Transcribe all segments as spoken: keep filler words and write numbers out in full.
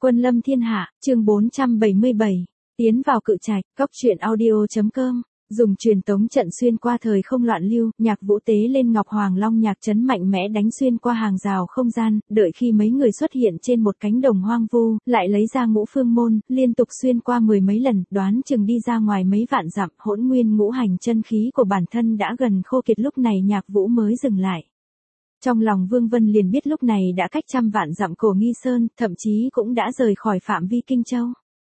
Quân lâm thiên hạ, chương bốn trăm bảy mươi bảy. Tiến vào cự trạch, cóc truyện audio chấm com. Dùng truyền tống trận xuyên qua thời không loạn lưu, Nhạc Vũ tế lên Ngọc Hoàng Long nhạc trấn mạnh mẽ đánh xuyên qua hàng rào không gian, đợi khi mấy người xuất hiện trên một cánh đồng hoang vu, lại lấy ra ngũ phương môn, liên tục xuyên qua mười mấy lần, đoán chừng đi ra ngoài mấy vạn dặm, hỗn nguyên ngũ hành chân khí của bản thân đã gần khô kiệt, lúc này Nhạc Vũ mới dừng lại. Trong lòng Vương Vân liền biết lúc này đã cách trăm vạn dặm Cổ Nghi Sơn, thậm chí cũng đã rời khỏi phạm vi Kinh Châu.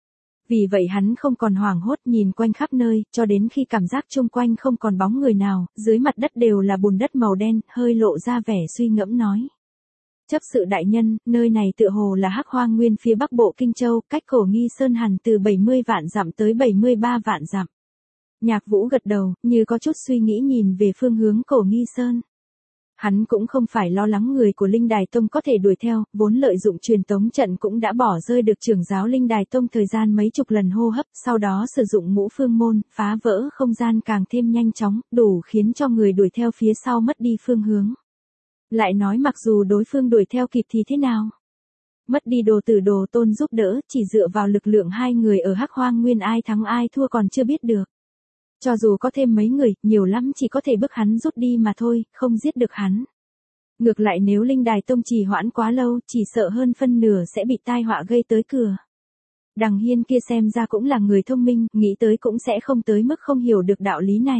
Vì vậy hắn không còn hoảng hốt nhìn quanh khắp nơi, cho đến khi cảm giác chung quanh không còn bóng người nào, dưới mặt đất đều là bùn đất màu đen, hơi lộ ra vẻ suy ngẫm nói. Chấp sự đại nhân, nơi này tựa hồ là Hắc Hoang Nguyên phía bắc bộ Kinh Châu, cách Cổ Nghi Sơn hẳn từ bảy mươi vạn dặm tới bảy mươi ba vạn dặm. Nhạc Vũ gật đầu, như có chút suy nghĩ nhìn về phương hướng Cổ Nghi Sơn. Hắn cũng không phải lo lắng người của Linh Đài Tông có thể đuổi theo, vốn lợi dụng truyền tống trận cũng đã bỏ rơi được trưởng giáo Linh Đài Tông thời gian mấy chục lần hô hấp, sau đó sử dụng ngũ phương môn, phá vỡ không gian càng thêm nhanh chóng, đủ khiến cho người đuổi theo phía sau mất đi phương hướng. Lại nói mặc dù đối phương đuổi theo kịp thì thế nào? Mất đi Đồ Tử Đồ Tôn giúp đỡ, chỉ dựa vào lực lượng hai người ở Hắc Hoang Nguyên ai thắng ai thua còn chưa biết được. Cho dù có thêm mấy người, nhiều lắm chỉ có thể bức hắn rút đi mà thôi, không giết được hắn. Ngược lại nếu Linh Đài Tông trì hoãn quá lâu, chỉ sợ hơn phân nửa sẽ bị tai họa gây tới cửa. Đằng Hiên kia xem ra cũng là người thông minh, nghĩ tới cũng sẽ không tới mức không hiểu được đạo lý này.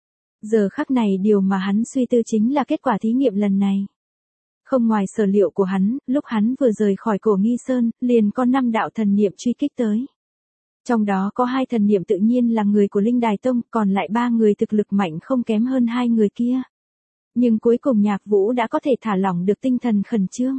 Giờ khắc này điều mà hắn suy tư chính là kết quả thí nghiệm lần này. Không ngoài sở liệu của hắn, lúc hắn vừa rời khỏi Cổ Nghi Sơn, liền có năm đạo thần niệm truy kích tới. Trong đó có hai thần niệm tự nhiên là người của Linh Đài Tông, còn lại ba người thực lực mạnh không kém hơn hai người kia. Nhưng cuối cùng Nhạc Vũ đã có thể thả lỏng được tinh thần khẩn trương.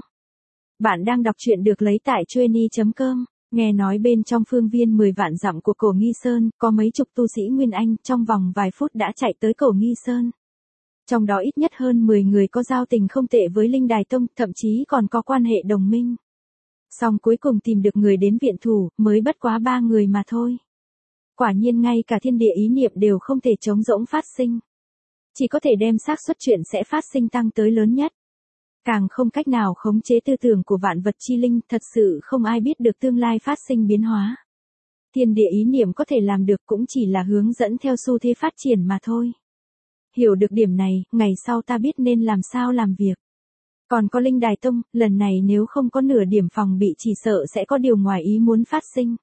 Bạn đang đọc truyện được lấy tại chueny chấm com. Nghe nói bên trong phương viên mười vạn dặm của Cổ Nghi Sơn, có mấy chục tu sĩ Nguyên Anh trong vòng vài phút đã chạy tới Cổ Nghi Sơn. Trong đó ít nhất hơn mười người có giao tình không tệ với Linh Đài Tông, thậm chí còn có quan hệ đồng minh. Xong cuối cùng tìm được người đến viện thủ, mới bất quá ba người mà thôi. Quả nhiên ngay cả thiên địa ý niệm đều không thể trống rỗng phát sinh. Chỉ có thể đem xác suất chuyện sẽ phát sinh tăng tới lớn nhất. Càng không cách nào khống chế tư tưởng của vạn vật chi linh, thật sự không ai biết được tương lai phát sinh biến hóa. Thiên địa ý niệm có thể làm được cũng chỉ là hướng dẫn theo xu thế phát triển mà thôi. Hiểu được điểm này, ngày sau ta biết nên làm sao làm việc. Còn có Linh Đài Tông, lần này nếu không có nửa điểm phòng bị chỉ sợ sẽ có điều ngoài ý muốn phát sinh.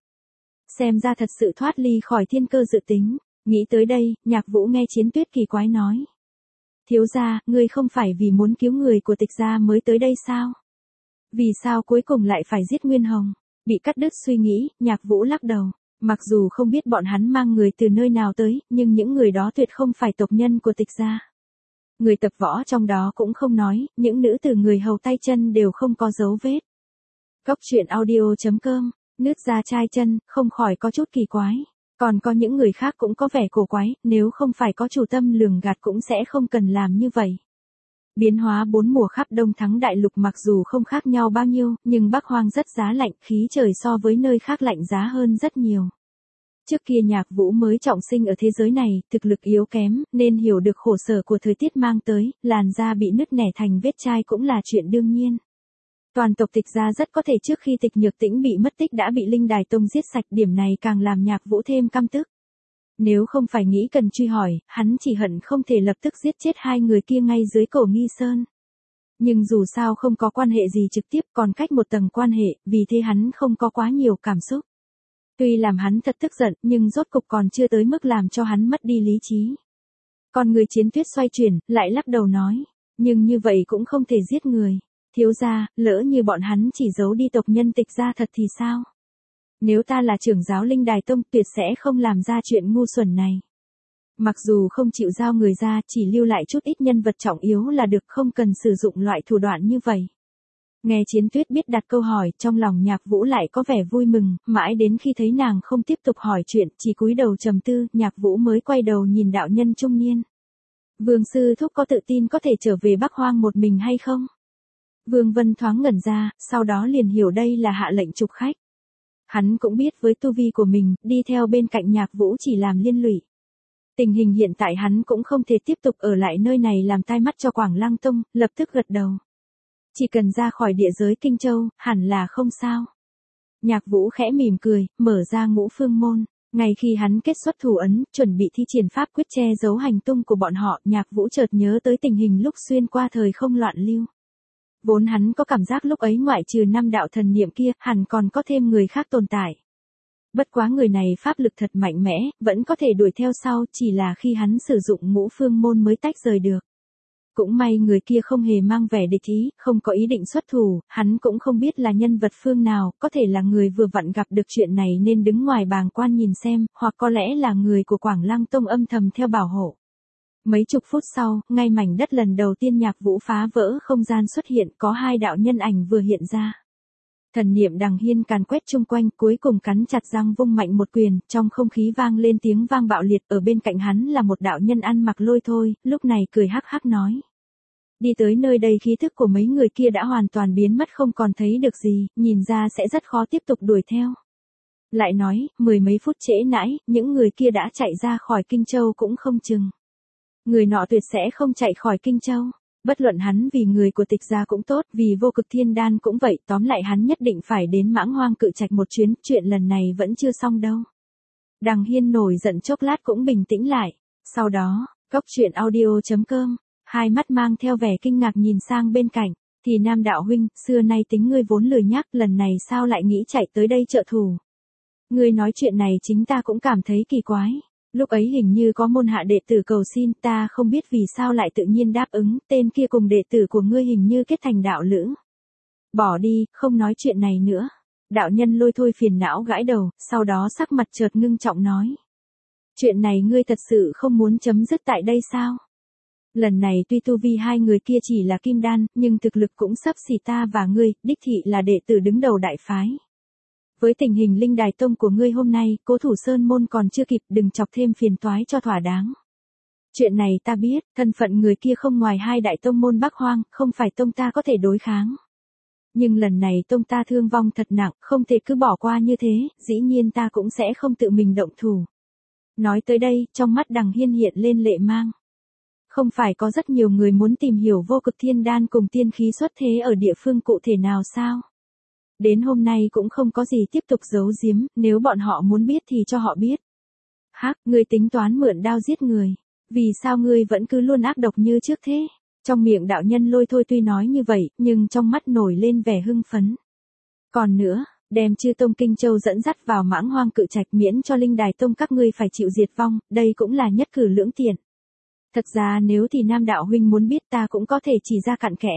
Xem ra thật sự thoát ly khỏi thiên cơ dự tính. Nghĩ tới đây, Nhạc Vũ nghe Chiến Tuyết kỳ quái nói. Thiếu gia, ngươi không phải vì muốn cứu người của Tịch gia mới tới đây sao? Vì sao cuối cùng lại phải giết Nguyên Hồng? Bị cắt đứt suy nghĩ, Nhạc Vũ lắc đầu. Mặc dù không biết bọn hắn mang người từ nơi nào tới, nhưng những người đó tuyệt không phải tộc nhân của Tịch gia. Người tập võ trong đó cũng không nói, những nữ từ người hầu tay chân đều không có dấu vết. Cóc truyện audio chấm com, nứt ra chai chân, không khỏi có chút kỳ quái. Còn có những người khác cũng có vẻ cổ quái, nếu không phải có chủ tâm lường gạt cũng sẽ không cần làm như vậy. Biến hóa bốn mùa khắp Đông Thắng Đại Lục mặc dù không khác nhau bao nhiêu, nhưng Bắc Hoang rất giá lạnh, khí trời so với nơi khác lạnh giá hơn rất nhiều. Trước kia Nhạc Vũ mới trọng sinh ở thế giới này, thực lực yếu kém, nên hiểu được khổ sở của thời tiết mang tới, làn da bị nứt nẻ thành vết chai cũng là chuyện đương nhiên. Toàn tộc Tịch gia rất có thể trước khi Tịch Nhược Tĩnh bị mất tích đã bị Linh Đài Tông giết sạch, điểm này càng làm Nhạc Vũ thêm căm tức. Nếu không phải nghĩ cần truy hỏi, hắn chỉ hận không thể lập tức giết chết hai người kia ngay dưới Cổ Nghi Sơn. Nhưng dù sao không có quan hệ gì trực tiếp, còn cách một tầng quan hệ, vì thế hắn không có quá nhiều cảm xúc. Tuy làm hắn thật tức giận, nhưng rốt cục còn chưa tới mức làm cho hắn mất đi lý trí. Còn người Chiến Tuyết xoay chuyển, lại lắc đầu nói, nhưng như vậy cũng không thể giết người. Thiếu gia, lỡ như bọn hắn chỉ giấu đi tộc nhân Tịch gia thật thì sao? Nếu ta là trưởng giáo Linh Đài Tông tuyệt sẽ không làm ra chuyện ngu xuẩn này. Mặc dù không chịu giao người ra, chỉ lưu lại chút ít nhân vật trọng yếu là được, không cần sử dụng loại thủ đoạn như vậy. Nghe Chiến Tuyết biết đặt câu hỏi, trong lòng Nhạc Vũ lại có vẻ vui mừng, mãi đến khi thấy nàng không tiếp tục hỏi chuyện, chỉ cúi đầu trầm tư, Nhạc Vũ mới quay đầu nhìn đạo nhân trung niên. Vương sư thúc có tự tin có thể trở về Bắc Hoang một mình hay không? Vương Vân thoáng ngẩn ra, sau đó liền hiểu đây là hạ lệnh trục khách. Hắn cũng biết với tu vi của mình, đi theo bên cạnh Nhạc Vũ chỉ làm liên lụy. Tình hình hiện tại hắn cũng không thể tiếp tục ở lại nơi này làm tai mắt cho Quảng Lăng Tông, lập tức gật đầu. Chỉ cần ra khỏi địa giới Kinh Châu, hẳn là không sao. Nhạc Vũ khẽ mỉm cười, mở ra ngũ phương môn. Ngay khi hắn kết xuất thủ ấn, chuẩn bị thi triển pháp quyết che giấu hành tung của bọn họ, Nhạc Vũ chợt nhớ tới tình hình lúc xuyên qua thời không loạn lưu. Vốn hắn có cảm giác lúc ấy ngoại trừ năm đạo thần niệm kia, hẳn còn có thêm người khác tồn tại. Bất quá người này pháp lực thật mạnh mẽ, vẫn có thể đuổi theo sau, chỉ là khi hắn sử dụng ngũ phương môn mới tách rời được. Cũng may người kia không hề mang vẻ địch ý, không có ý định xuất thủ, hắn cũng không biết là nhân vật phương nào, có thể là người vừa vặn gặp được chuyện này nên đứng ngoài bàng quan nhìn xem, hoặc có lẽ là người của Quảng Lăng Tông âm thầm theo bảo hộ. Mấy chục phút sau, ngay mảnh đất lần đầu tiên Nhạc Vũ phá vỡ không gian xuất hiện, có hai đạo nhân ảnh vừa hiện ra. Thần niệm Đằng Hiên càn quét chung quanh, cuối cùng cắn chặt răng vung mạnh một quyền, trong không khí vang lên tiếng vang bạo liệt, ở bên cạnh hắn là một đạo nhân ăn mặc lôi thôi, lúc này cười hắc hắc nói. Đi tới nơi đây khí thức của mấy người kia đã hoàn toàn biến mất không còn thấy được gì, nhìn ra sẽ rất khó tiếp tục đuổi theo. Lại nói, mười mấy phút trễ nãi, những người kia đã chạy ra khỏi Kinh Châu cũng không chừng. Người nọ tuyệt sẽ không chạy khỏi Kinh Châu. Bất luận hắn vì người của Tịch gia cũng tốt, vì Vô Cực Thiên Đan cũng vậy, tóm lại hắn nhất định phải đến Mãng Hoang Cự Trạch một chuyến, chuyện lần này vẫn chưa xong đâu. Đằng Hiên nổi giận chốc lát cũng bình tĩnh lại. Sau đó, cốc truyện audio chấm com, hai mắt mang theo vẻ kinh ngạc nhìn sang bên cạnh, thì Nam đạo huynh, xưa nay tính ngươi vốn lười nhắc, lần này sao lại nghĩ chạy tới đây trợ thủ. Ngươi nói chuyện này chính ta cũng cảm thấy kỳ quái. Lúc ấy hình như có môn hạ đệ tử cầu xin, ta không biết vì sao lại tự nhiên đáp ứng, tên kia cùng đệ tử của ngươi hình như kết thành đạo lữ. Bỏ đi, không nói chuyện này nữa. Đạo nhân lôi thôi phiền não gãi đầu, sau đó sắc mặt chợt ngưng trọng nói. Chuyện này ngươi thật sự không muốn chấm dứt tại đây sao? Lần này tuy tu vi hai người kia chỉ là kim đan, nhưng thực lực cũng xấp xỉ ta và ngươi, đích thị là đệ tử đứng đầu đại phái. Với tình hình Linh Đài Tông của ngươi hôm nay, Cố Thủ Sơn môn còn chưa kịp, đừng chọc thêm phiền toái cho thỏa đáng. Chuyện này ta biết, thân phận người kia không ngoài hai đại tông môn Bắc Hoang, không phải tông ta có thể đối kháng. Nhưng lần này tông ta thương vong thật nặng, không thể cứ bỏ qua như thế, dĩ nhiên ta cũng sẽ không tự mình động thủ. Nói tới đây, trong mắt Đằng Hiên hiện lên lệ mang. Không phải có rất nhiều người muốn tìm hiểu Vô Cực Thiên Đan cùng tiên khí xuất thế ở địa phương cụ thể nào sao? Đến hôm nay cũng không có gì tiếp tục giấu giếm, nếu bọn họ muốn biết thì cho họ biết. Hắc, ngươi tính toán mượn đao giết người. Vì sao ngươi vẫn cứ luôn ác độc như trước thế? Trong miệng đạo nhân lôi thôi tuy nói như vậy, nhưng trong mắt nổi lên vẻ hưng phấn. Còn nữa, đem Chư Tông Kinh Châu dẫn dắt vào Mãng Hoang Cự Trạch miễn cho Linh Đài Tông các ngươi phải chịu diệt vong, đây cũng là nhất cử lưỡng tiện. Thật ra nếu thì Nam đạo huynh muốn biết ta cũng có thể chỉ ra cặn kẽ.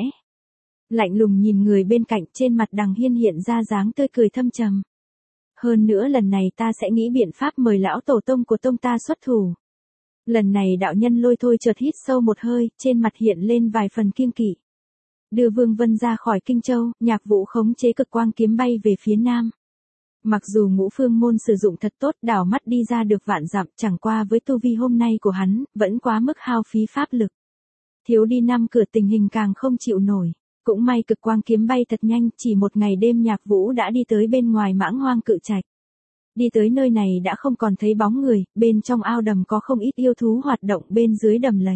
Lạnh lùng nhìn người bên cạnh, trên mặt Đằng Hiên hiện ra dáng tươi cười thâm trầm. Hơn nữa lần này ta sẽ nghĩ biện pháp mời lão tổ tông của tông ta xuất thủ. Lần này đạo nhân lôi thôi chợt hít sâu một hơi, trên mặt hiện lên vài phần kiêng kỵ. Đưa Vương Vân ra khỏi Kinh Châu, Nhạc Vũ khống chế cực quang kiếm bay về phía nam. Mặc dù ngũ phương môn sử dụng thật tốt, đảo mắt đi ra được vạn dặm, chẳng qua với tu vi hôm nay của hắn, vẫn quá mức hao phí pháp lực. Thiếu đi năm cửa tình hình càng không chịu nổi. Cũng may cực quang kiếm bay thật nhanh, chỉ một ngày đêm Nhạc Vũ đã đi tới bên ngoài Mãng Hoang Cự Trạch. Đi tới nơi này đã không còn thấy bóng người, bên trong ao đầm có không ít yêu thú hoạt động bên dưới đầm lầy.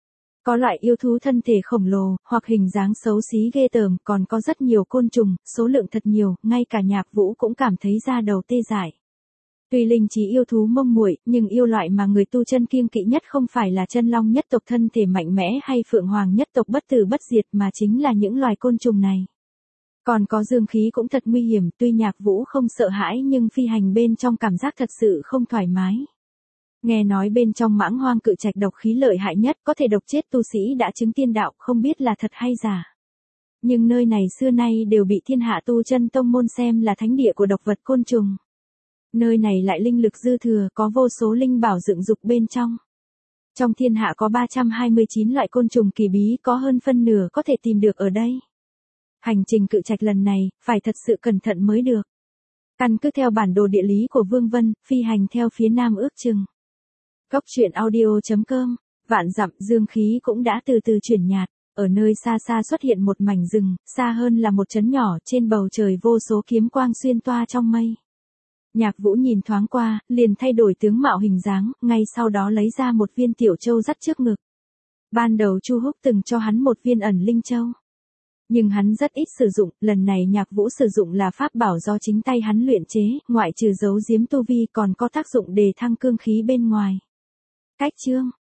Có loại yêu thú thân thể khổng lồ, hoặc hình dáng xấu xí ghê tởm, còn có rất nhiều côn trùng, số lượng thật nhiều, ngay cả Nhạc Vũ cũng cảm thấy da đầu tê dại. Tuy linh trí yêu thú mông muội, nhưng yêu loại mà người tu chân kiêng kỵ nhất không phải là chân long nhất tộc thân thể mạnh mẽ hay phượng hoàng nhất tộc bất tử bất diệt mà chính là những loài côn trùng này. Còn có dương khí cũng thật nguy hiểm, tuy Nhạc Vũ không sợ hãi nhưng phi hành bên trong cảm giác thật sự không thoải mái. Nghe nói bên trong Mãng Hoang Cự Trạch độc khí lợi hại nhất, có thể độc chết tu sĩ đã chứng tiên đạo, không biết là thật hay giả. Nhưng nơi này xưa nay đều bị thiên hạ tu chân tông môn xem là thánh địa của độc vật côn trùng. Nơi này lại linh lực dư thừa, có vô số linh bảo dựng dục bên trong. Trong thiên hạ có ba trăm hai mươi chín loại côn trùng kỳ bí, có hơn phân nửa có thể tìm được ở đây. Hành trình Cự Trạch lần này, phải thật sự cẩn thận mới được. Căn cứ theo bản đồ địa lý của Vương Vân, phi hành theo phía nam ước chừng. Cốc truyện audio chấm com, vạn dặm dương khí cũng đã từ từ chuyển nhạt. Ở nơi xa xa xuất hiện một mảnh rừng, xa hơn là một trấn nhỏ, trên bầu trời vô số kiếm quang xuyên toa trong mây. Nhạc Vũ nhìn thoáng qua, liền thay đổi tướng mạo hình dáng, ngay sau đó lấy ra một viên tiểu châu dắt trước ngực. Ban đầu Chu Húc từng cho hắn một viên ẩn linh châu. Nhưng hắn rất ít sử dụng, lần này Nhạc Vũ sử dụng là pháp bảo do chính tay hắn luyện chế, ngoại trừ giấu giếm tu vi còn có tác dụng đề thăng cương khí bên ngoài. Cách chương